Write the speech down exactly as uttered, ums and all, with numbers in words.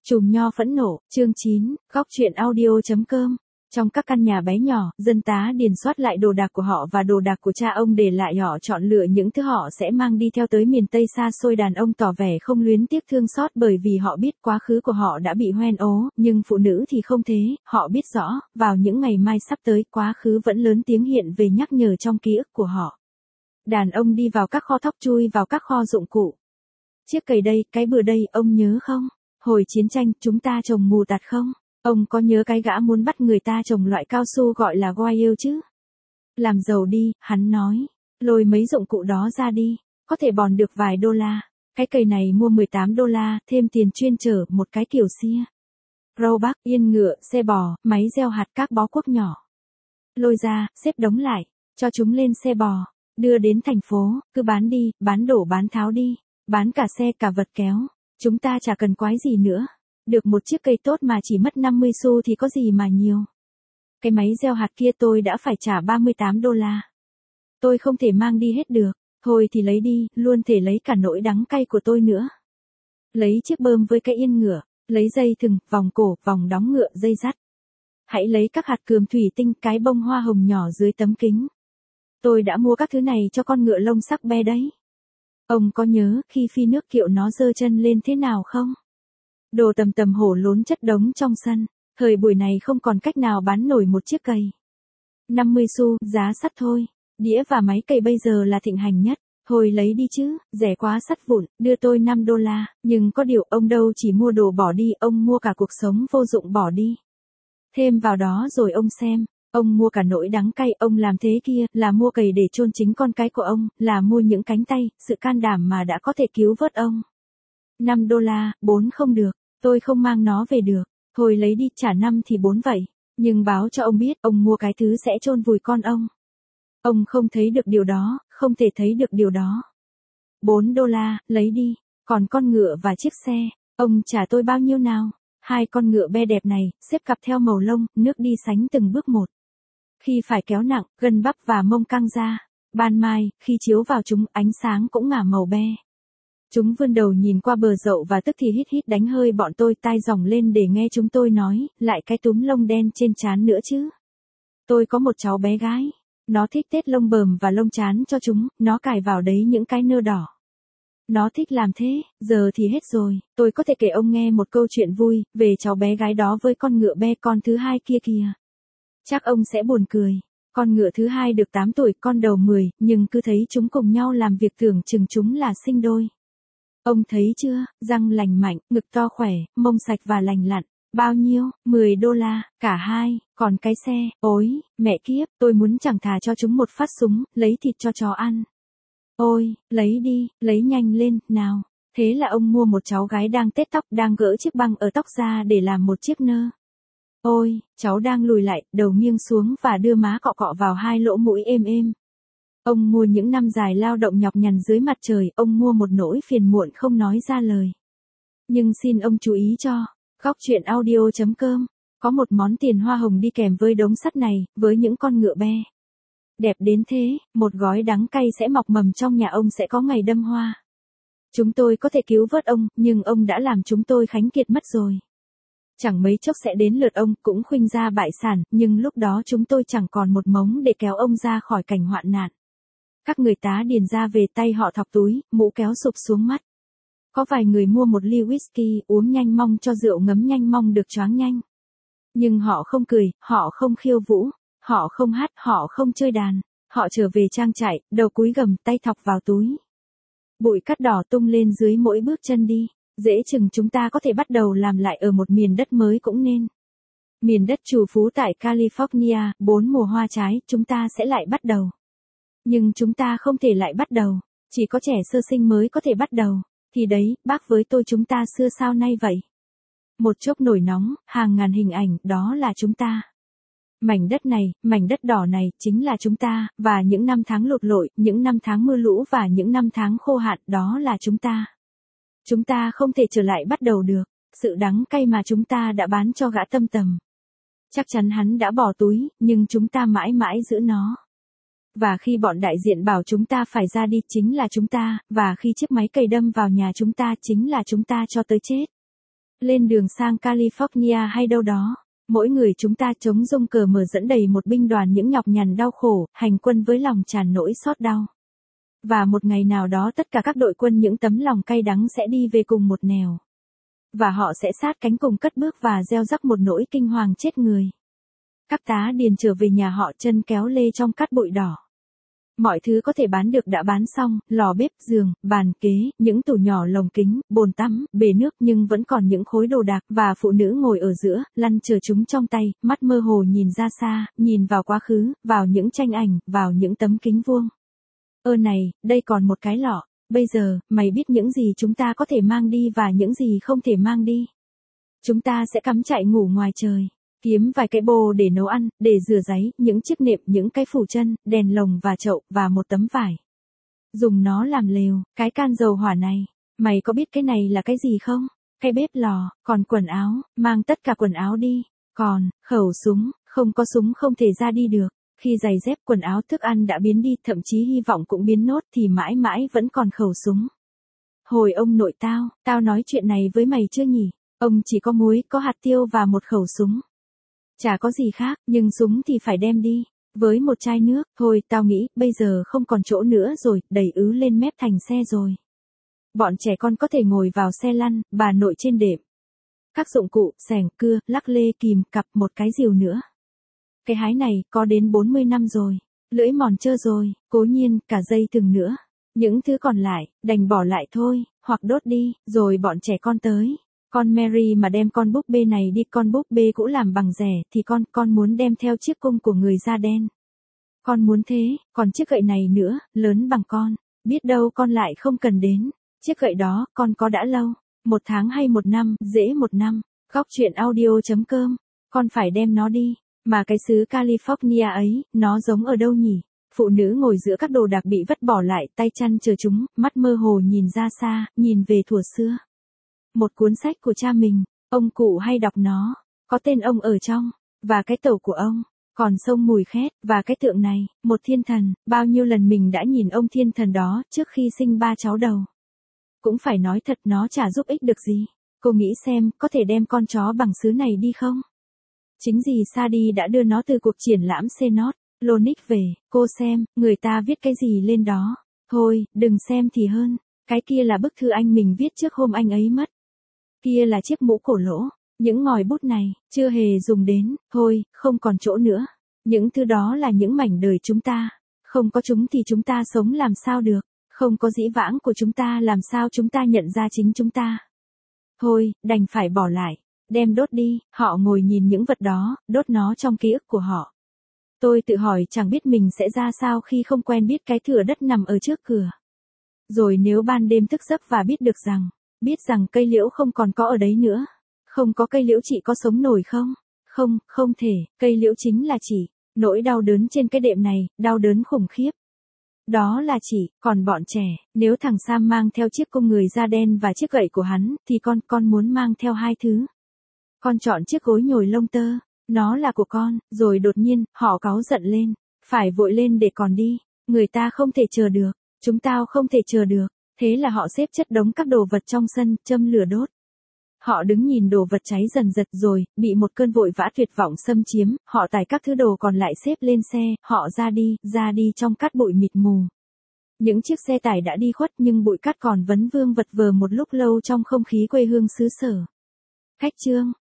Chùm nho phẫn nộ, chương chín, góc truyện audio.com. Trong các căn nhà bé nhỏ, dân tá điền soát lại đồ đạc của họ và đồ đạc của cha ông để lại họ chọn lựa những thứ họ sẽ mang đi theo tới miền Tây xa xôi. Đàn ông tỏ vẻ không luyến tiếc thương xót bởi vì họ biết quá khứ của họ đã bị hoen ố, nhưng phụ nữ thì không thế, họ biết rõ, vào những ngày mai sắp tới, quá khứ vẫn lớn tiếng hiện về nhắc nhở trong ký ức của họ. Đàn ông đi vào các kho thóc, chui vào các kho dụng cụ. Chiếc cày đây, cái bừa đây, ông nhớ không? Hồi chiến tranh, chúng ta trồng mù tạt không? Ông có nhớ cái gã muốn bắt người ta trồng loại cao su gọi là guayêu chứ? Làm giàu đi, hắn nói. Lôi mấy dụng cụ đó ra đi, có thể bòn được vài đô la. Cái cày này mua mười tám đô la, thêm tiền chuyên chở một cái kiểu xia. Râu bác, yên ngựa, xe bò, máy gieo hạt, các bó cuốc nhỏ. Lôi ra, xếp đống lại, cho chúng lên xe bò, đưa đến thành phố, cứ bán đi, bán đổ bán tháo đi, bán cả xe cả vật kéo. Chúng ta chả cần quái gì nữa. Được một chiếc cây tốt mà chỉ mất năm mươi xu thì có gì mà nhiều. Cái máy gieo hạt kia tôi đã phải trả ba mươi tám đô la. Tôi không thể mang đi hết được. Thôi thì lấy đi, luôn thể lấy cả nỗi đắng cay của tôi nữa. Lấy chiếc bơm với cái yên ngựa, lấy dây thừng, vòng cổ, vòng đóng ngựa, dây dắt. Hãy lấy các hạt cườm thủy tinh, cái bông hoa hồng nhỏ dưới tấm kính. Tôi đã mua các thứ này cho con ngựa lông sắc be đấy. Ông có nhớ khi phi nước kiệu nó giơ chân lên thế nào không? Đồ tầm tầm hổ lốn chất đống trong sân. Thời buổi này không còn cách nào bán nổi một chiếc cày. năm mươi xu, giá sắt thôi. Đĩa và máy cày bây giờ là thịnh hành nhất. Thôi lấy đi chứ, rẻ quá sắt vụn, đưa tôi năm đô la. Nhưng có điều ông đâu chỉ mua đồ bỏ đi, ông mua cả cuộc sống vô dụng bỏ đi. Thêm vào đó rồi ông xem. Ông mua cả nỗi đắng cay, ông làm thế kia, là mua cày để chôn chính con cái của ông, là mua những cánh tay, sự can đảm mà đã có thể cứu vớt ông. năm đô la, bốn không được, tôi không mang nó về được, thôi lấy đi, trả năm thì bốn vậy, nhưng báo cho ông biết, ông mua cái thứ sẽ chôn vùi con ông. Ông không thấy được điều đó, không thể thấy được điều đó. bốn đô la, lấy đi, còn con ngựa và chiếc xe, ông trả tôi bao nhiêu nào? Hai con ngựa be đẹp này, xếp cặp theo màu lông, nước đi sánh từng bước một. Khi phải kéo nặng, gân bắp và mông căng ra. Ban mai, khi chiếu vào chúng, ánh sáng cũng ngả màu be. Chúng vươn đầu nhìn qua bờ dậu và tức thì hít hít đánh hơi bọn tôi, tai ròng lên để nghe chúng tôi nói, lại cái túm lông đen trên trán nữa chứ. Tôi có một cháu bé gái. Nó thích tết lông bờm và lông trán cho chúng, nó cài vào đấy những cái nơ đỏ. Nó thích làm thế, giờ thì hết rồi, tôi có thể kể ông nghe một câu chuyện vui, về cháu bé gái đó với con ngựa be con thứ hai kia kìa. Chắc ông sẽ buồn cười. Con ngựa thứ hai được tám tuổi, con đầu mười, nhưng cứ thấy chúng cùng nhau làm việc tưởng chừng chúng là sinh đôi. Ông thấy chưa, răng lành mạnh, ngực to khỏe, mông sạch và lành lặn. Bao nhiêu? mười đô la, cả hai, còn cái xe, ôi, mẹ kiếp, tôi muốn chẳng thà cho chúng một phát súng, lấy thịt cho chó ăn. Ôi, lấy đi, lấy nhanh lên, nào. Thế là ông mua một cháu gái đang tết tóc, đang gỡ chiếc băng ở tóc ra để làm một chiếc nơ. Ôi, cháu đang lùi lại, đầu nghiêng xuống và đưa má cọ cọ vào hai lỗ mũi êm êm. Ông mua những năm dài lao động nhọc nhằn dưới mặt trời, ông mua một nỗi phiền muộn không nói ra lời. Nhưng xin ông chú ý cho, góc truyện audio.com, có một món tiền hoa hồng đi kèm với đống sắt này, với những con ngựa be. Đẹp đến thế, một gói đắng cay sẽ mọc mầm trong nhà ông, sẽ có ngày đâm hoa. Chúng tôi có thể cứu vớt ông, nhưng ông đã làm chúng tôi khánh kiệt mất rồi. Chẳng mấy chốc sẽ đến lượt ông, cũng khuynh ra bại sản, nhưng lúc đó chúng tôi chẳng còn một mống để kéo ông ra khỏi cảnh hoạn nạn. Các người tá điền ra về, tay họ thọc túi, mũ kéo sụp xuống mắt. Có vài người mua một ly whisky, uống nhanh mong cho rượu ngấm nhanh mong được choáng nhanh. Nhưng họ không cười, họ không khiêu vũ, họ không hát, họ không chơi đàn, họ trở về trang trại, đầu cúi gầm, tay thọc vào túi. Bụi cát đỏ tung lên dưới mỗi bước chân đi. Dễ chừng chúng ta có thể bắt đầu làm lại ở một miền đất mới cũng nên. Miền đất trù phú tại California, bốn mùa hoa trái, chúng ta sẽ lại bắt đầu. Nhưng chúng ta không thể lại bắt đầu, chỉ có trẻ sơ sinh mới có thể bắt đầu. Thì đấy, bác với tôi, chúng ta xưa sao nay vậy? Một chốc nổi nóng, hàng ngàn hình ảnh, đó là chúng ta. Mảnh đất này, mảnh đất đỏ này, chính là chúng ta, và những năm tháng lụt lội, những năm tháng mưa lũ và những năm tháng khô hạn, đó là chúng ta. Chúng ta không thể trở lại bắt đầu được, sự đắng cay mà chúng ta đã bán cho gã Tâm Tầm. Chắc chắn hắn đã bỏ túi, nhưng chúng ta mãi mãi giữ nó. Và khi bọn đại diện bảo chúng ta phải ra đi, chính là chúng ta, và khi chiếc máy cày đâm vào nhà chúng ta, chính là chúng ta cho tới chết. lên đường sang California hay đâu đó. Mỗi người chúng ta chống rông cờ mở dẫn đầy một binh đoàn những nhọc nhằn đau khổ, hành quân với lòng tràn nỗi xót đau. Và một ngày nào đó tất cả các đội quân những tấm lòng cay đắng sẽ đi về cùng một nẻo. Và họ sẽ sát cánh cùng cất bước và gieo rắc một nỗi kinh hoàng chết người. Các tá điền trở về nhà họ chân kéo lê trong cát bụi đỏ. Mọi thứ có thể bán được đã bán xong, lò bếp, giường, bàn kế, những tủ nhỏ lồng kính, bồn tắm, bể nước nhưng vẫn còn những khối đồ đạc và phụ nữ ngồi ở giữa, lăn chờ chúng trong tay, mắt mơ hồ nhìn ra xa, nhìn vào quá khứ, vào những tranh ảnh, vào những tấm kính vuông. Ơ này, đây còn một cái lọ, bây giờ, mày biết những gì chúng ta có thể mang đi và những gì không thể mang đi. Chúng ta sẽ cắm trại ngủ ngoài trời. Kiếm vài cái bô để nấu ăn, để rửa giấy, những chiếc nệm, những cái phủ chân, đèn lồng và chậu, và một tấm vải. Dùng nó làm lều, cái can dầu hỏa này. Mày có biết cái này là cái gì không? Cái bếp lò, còn quần áo, mang tất cả quần áo đi. Còn, khẩu súng, không có súng không thể ra đi được. Khi giày dép, quần áo, thức ăn đã biến đi, thậm chí hy vọng cũng biến nốt thì mãi mãi vẫn còn khẩu súng. Hồi ông nội tao, tao nói chuyện này với mày chưa nhỉ? Ông chỉ có muối, có hạt tiêu và một khẩu súng. Chả có gì khác, nhưng súng thì phải đem đi. Với một chai nước, thôi, tao nghĩ, bây giờ không còn chỗ nữa rồi, đẩy ứ lên mép thành xe rồi. Bọn trẻ con có thể ngồi vào xe lăn, bà nội trên đệm. Các dụng cụ, xẻng, cưa, lắc lê, kìm, cặp, một cái rìu nữa. Cái hái này, có đến bốn mươi năm rồi. Lưỡi mòn trơ rồi, cố nhiên, cả dây thừng nữa. Những thứ còn lại, đành bỏ lại thôi, hoặc đốt đi, rồi bọn trẻ con tới. Con Mary mà đem con búp bê này đi, con búp bê cũ làm bằng rẻ, thì con, con muốn đem theo chiếc cung của người da đen. Con muốn thế, còn chiếc gậy này nữa, lớn bằng con. Biết đâu con lại không cần đến. Chiếc gậy đó, con có đã lâu. Một tháng hay một năm, dễ một năm. Góc truyện audio chấm com. Con phải đem nó đi. Mà cái xứ California ấy, nó giống ở đâu nhỉ? Phụ nữ ngồi giữa các đồ đạc bị vứt bỏ lại, tay chăn chờ chúng, mắt mơ hồ nhìn ra xa, nhìn về thuở xưa. Một cuốn sách của cha mình, ông cụ hay đọc nó, có tên ông ở trong, và cái tàu của ông, còn sông mùi khét, và cái tượng này, một thiên thần, bao nhiêu lần mình đã nhìn ông thiên thần đó, trước khi sinh ba cháu đầu. Cũng phải nói thật nó chả giúp ích được gì, cô nghĩ xem, có thể đem con chó bằng sứ này đi không? Chính dì Sadie đã đưa nó từ cuộc triển lãm Senot, Lonic về, cô xem, người ta viết cái gì lên đó. Thôi, đừng xem thì hơn, cái kia là bức thư anh mình viết trước hôm anh ấy mất. Kia là chiếc mũ cổ lỗ, những ngòi bút này, chưa hề dùng đến, thôi, không còn chỗ nữa. Những thứ đó là những mảnh đời chúng ta, không có chúng thì chúng ta sống làm sao được, không có dĩ vãng của chúng ta làm sao chúng ta nhận ra chính chúng ta. Thôi, đành phải bỏ lại, đem đốt đi, họ ngồi nhìn những vật đó, đốt nó trong ký ức của họ. Tôi tự hỏi chẳng biết mình sẽ ra sao khi không quen biết cái thửa đất nằm ở trước cửa. Rồi nếu ban đêm thức giấc và biết được rằng, biết rằng cây liễu không còn có ở đấy nữa. Không có cây liễu chị có sống nổi không? Không, không thể, cây liễu chính là chị. Nỗi đau đớn trên cái đệm này, đau đớn khủng khiếp. Đó là chị, còn bọn trẻ, nếu thằng Sam mang theo chiếc cung người da đen và chiếc gậy của hắn, thì con, con muốn mang theo hai thứ. Con chọn chiếc gối nhồi lông tơ, nó là của con, rồi đột nhiên, họ cáu giận lên, phải vội lên để còn đi. Người ta không thể chờ được, chúng tao không thể chờ được. Thế là họ xếp chất đống các đồ vật trong sân, châm lửa đốt. Họ đứng nhìn đồ vật cháy dần dật rồi, bị một cơn vội vã tuyệt vọng xâm chiếm, họ tải các thứ đồ còn lại xếp lên xe, họ ra đi, ra đi trong cát bụi mịt mù. Những chiếc xe tải đã đi khuất nhưng bụi cát còn vấn vương vật vờ một lúc lâu trong không khí quê hương xứ sở. Khách chương